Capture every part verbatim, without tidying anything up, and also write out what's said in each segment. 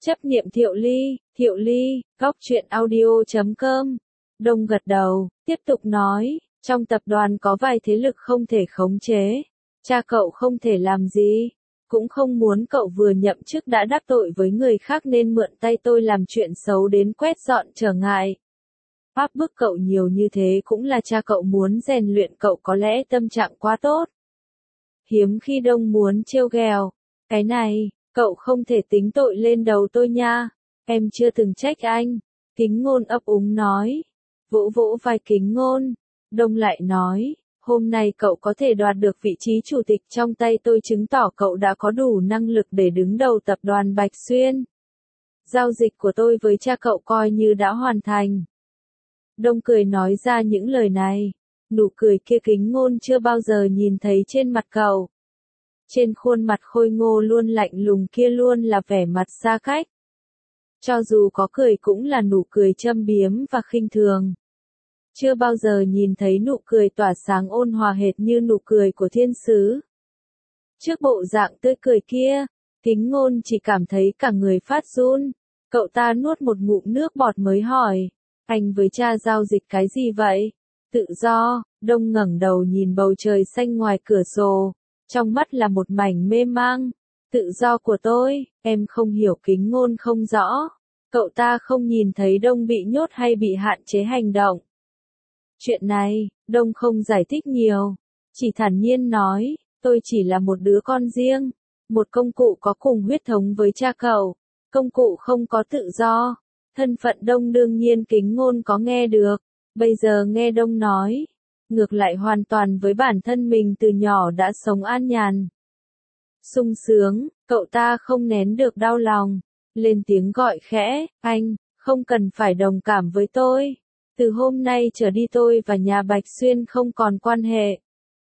Chấp niệm Thiệu Ly, Thiệu Ly, góc truyện audio chấm com. Đông gật đầu, tiếp tục nói, trong tập đoàn có vài thế lực không thể khống chế. Cha cậu không thể làm gì, cũng không muốn cậu vừa nhậm chức đã đắc tội với người khác nên mượn tay tôi làm chuyện xấu đến quét dọn trở ngại. Áp bức cậu nhiều như thế cũng là cha cậu muốn rèn luyện cậu, có lẽ tâm trạng quá tốt. Hiếm khi Đông muốn trêu ghẹo, cái này, cậu không thể tính tội lên đầu tôi nha, em chưa từng trách anh. Kính Ngôn ấp úng nói, vỗ vỗ vai Kính Ngôn, Đông lại nói, hôm nay cậu có thể đoạt được vị trí chủ tịch trong tay tôi chứng tỏ cậu đã có đủ năng lực để đứng đầu tập đoàn Bạch Xuyên. Giao dịch của tôi với cha cậu coi như đã hoàn thành. Đông cười nói ra những lời này, nụ cười kia Kính Ngôn chưa bao giờ nhìn thấy trên mặt cậu. Trên khuôn mặt khôi ngô luôn lạnh lùng kia luôn là vẻ mặt xa cách. Cho dù có cười cũng là nụ cười châm biếm và khinh thường. Chưa bao giờ nhìn thấy nụ cười tỏa sáng ôn hòa hệt như nụ cười của thiên sứ. Trước bộ dạng tươi cười kia, Kính Ngôn chỉ cảm thấy cả người phát run. Cậu ta nuốt một ngụm nước bọt mới hỏi, anh với cha giao dịch cái gì vậy? Tự do. Đông ngẩng đầu nhìn bầu trời xanh ngoài cửa sổ, trong mắt là một mảnh mê mang. Tự do của tôi, em không hiểu. Kính Ngôn không rõ. Cậu ta không nhìn thấy Đông bị nhốt hay bị hạn chế hành động. Chuyện này, Đông không giải thích nhiều, chỉ thản nhiên nói, tôi chỉ là một đứa con riêng, một công cụ có cùng huyết thống với cha cậu, công cụ không có tự do. Thân phận Đông đương nhiên Kính Ngôn có nghe được, bây giờ nghe Đông nói, ngược lại hoàn toàn với bản thân mình từ nhỏ đã sống an nhàn, sung sướng, cậu ta không nén được đau lòng, lên tiếng gọi khẽ, anh, không cần phải đồng cảm với tôi. Từ hôm nay trở đi tôi và nhà Bạch Xuyên không còn quan hệ.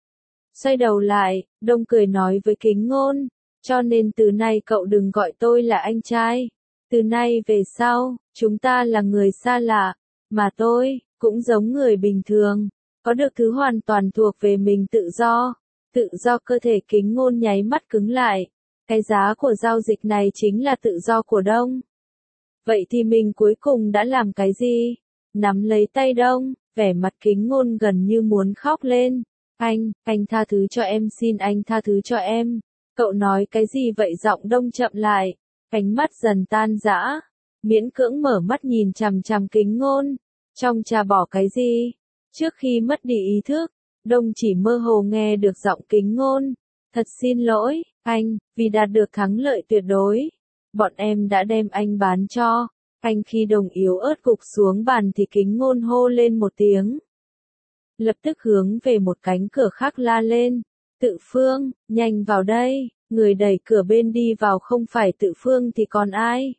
Xoay đầu lại, Đông cười nói với Kính Ngôn, cho nên từ nay cậu đừng gọi tôi là anh trai. Từ nay về sau, chúng ta là người xa lạ, mà tôi, cũng giống người bình thường, có được thứ hoàn toàn thuộc về mình tự do. Tự do cơ thể. Kính Ngôn nháy mắt cứng lại. Cái giá của giao dịch này chính là tự do của Đông. Vậy thì mình cuối cùng đã làm cái gì? Nắm lấy tay Đông, vẻ mặt Kính Ngôn gần như muốn khóc lên. Anh, anh tha thứ cho em, xin anh tha thứ cho em. Cậu nói cái gì vậy? Giọng Đông chậm lại, ánh mắt dần tan rã, miễn cưỡng mở mắt nhìn chằm chằm Kính Ngôn. Trong trà bỏ cái gì? Trước khi mất đi ý thức, Đông chỉ mơ hồ nghe được giọng Kính Ngôn. Thật xin lỗi, anh, vì đạt được thắng lợi tuyệt đối. Bọn em đã đem anh bán cho. Anh. Khi Đồng yếu ớt gục xuống bàn thì Kính Ngôn hô lên một tiếng. Lập tức hướng về một cánh cửa khác la lên. Tự Phương, nhanh vào đây. Người đẩy cửa bên đi vào không phải Tự Phương thì còn ai?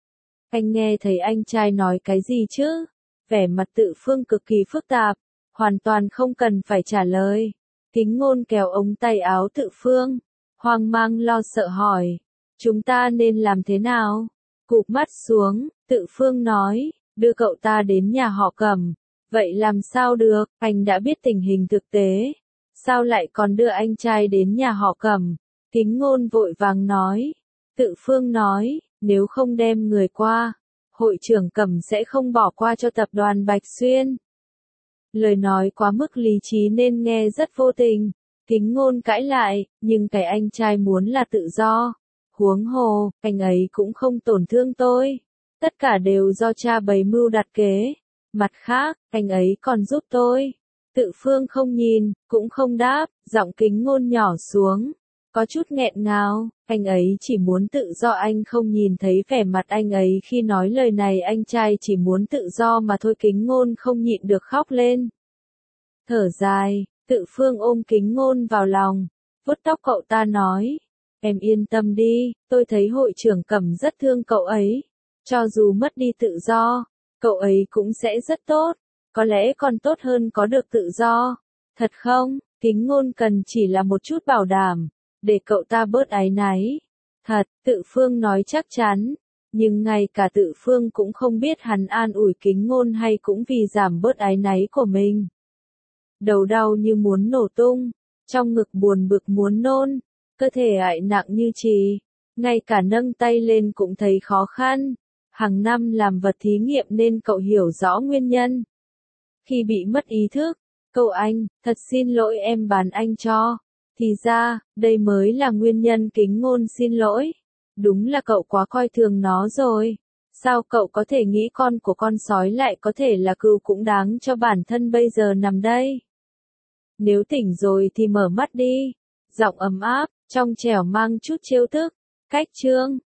Anh nghe thấy anh trai nói cái gì chứ? Vẻ mặt Tự Phương cực kỳ phức tạp, hoàn toàn không cần phải trả lời. Kính Ngôn kéo ống tay áo Tự Phương, hoang mang lo sợ hỏi. Chúng ta nên làm thế nào? Cụp mắt xuống, Tự Phương nói, đưa cậu ta đến nhà họ Cẩm. Vậy làm sao được, anh đã biết tình hình thực tế. Sao lại còn đưa anh trai đến nhà họ Cẩm? Kính Ngôn vội vàng nói. Tự Phương nói, nếu không đem người qua, hội trưởng Cẩm sẽ không bỏ qua cho tập đoàn Bạch Xuyên. Lời nói quá mức lý trí nên nghe rất vô tình. Kính Ngôn cãi lại, nhưng cái anh trai muốn là tự do. Huống hồ, anh ấy cũng không tổn thương tôi. Tất cả đều do cha bày mưu đặt kế. Mặt khác, anh ấy còn giúp tôi. Tự Phương không nhìn, cũng không đáp, giọng Kính Ngôn nhỏ xuống. Có chút nghẹn ngào, anh ấy chỉ muốn tự do. Anh không nhìn thấy vẻ mặt anh ấy khi nói lời này, anh trai chỉ muốn tự do mà thôi. Kính Ngôn không nhịn được khóc lên. Thở dài, Tự Phương ôm Kính Ngôn vào lòng, vuốt tóc cậu ta nói. Em yên tâm đi, tôi thấy hội trưởng Cẩm rất thương cậu ấy. Cho dù mất đi tự do, cậu ấy cũng sẽ rất tốt. Có lẽ còn tốt hơn có được tự do. Thật không? Kính Ngôn cần chỉ là một chút bảo đảm, để cậu ta bớt áy náy. Thật, Tự Phương nói chắc chắn. Nhưng ngay cả Tự Phương cũng không biết hắn an ủi Kính Ngôn hay cũng vì giảm bớt áy náy của mình. Đầu đau như muốn nổ tung, trong ngực buồn bực muốn nôn, cơ thể ại nặng như chì. ngay cả nâng tay lên cũng thấy khó khăn. Hàng năm làm vật thí nghiệm nên cậu hiểu rõ nguyên nhân. Khi bị mất ý thức, cậu anh, thật xin lỗi em bán anh cho. Thì ra, đây mới là nguyên nhân kính ngôn xin lỗi. Đúng là cậu quá coi thường nó rồi. Sao cậu có thể nghĩ con của con sói lại có thể là cừu cũng đáng cho bản thân bây giờ nằm đây. Nếu tỉnh rồi thì mở mắt đi. Giọng ấm áp, trong trẻo mang chút trêu tức. Cách chương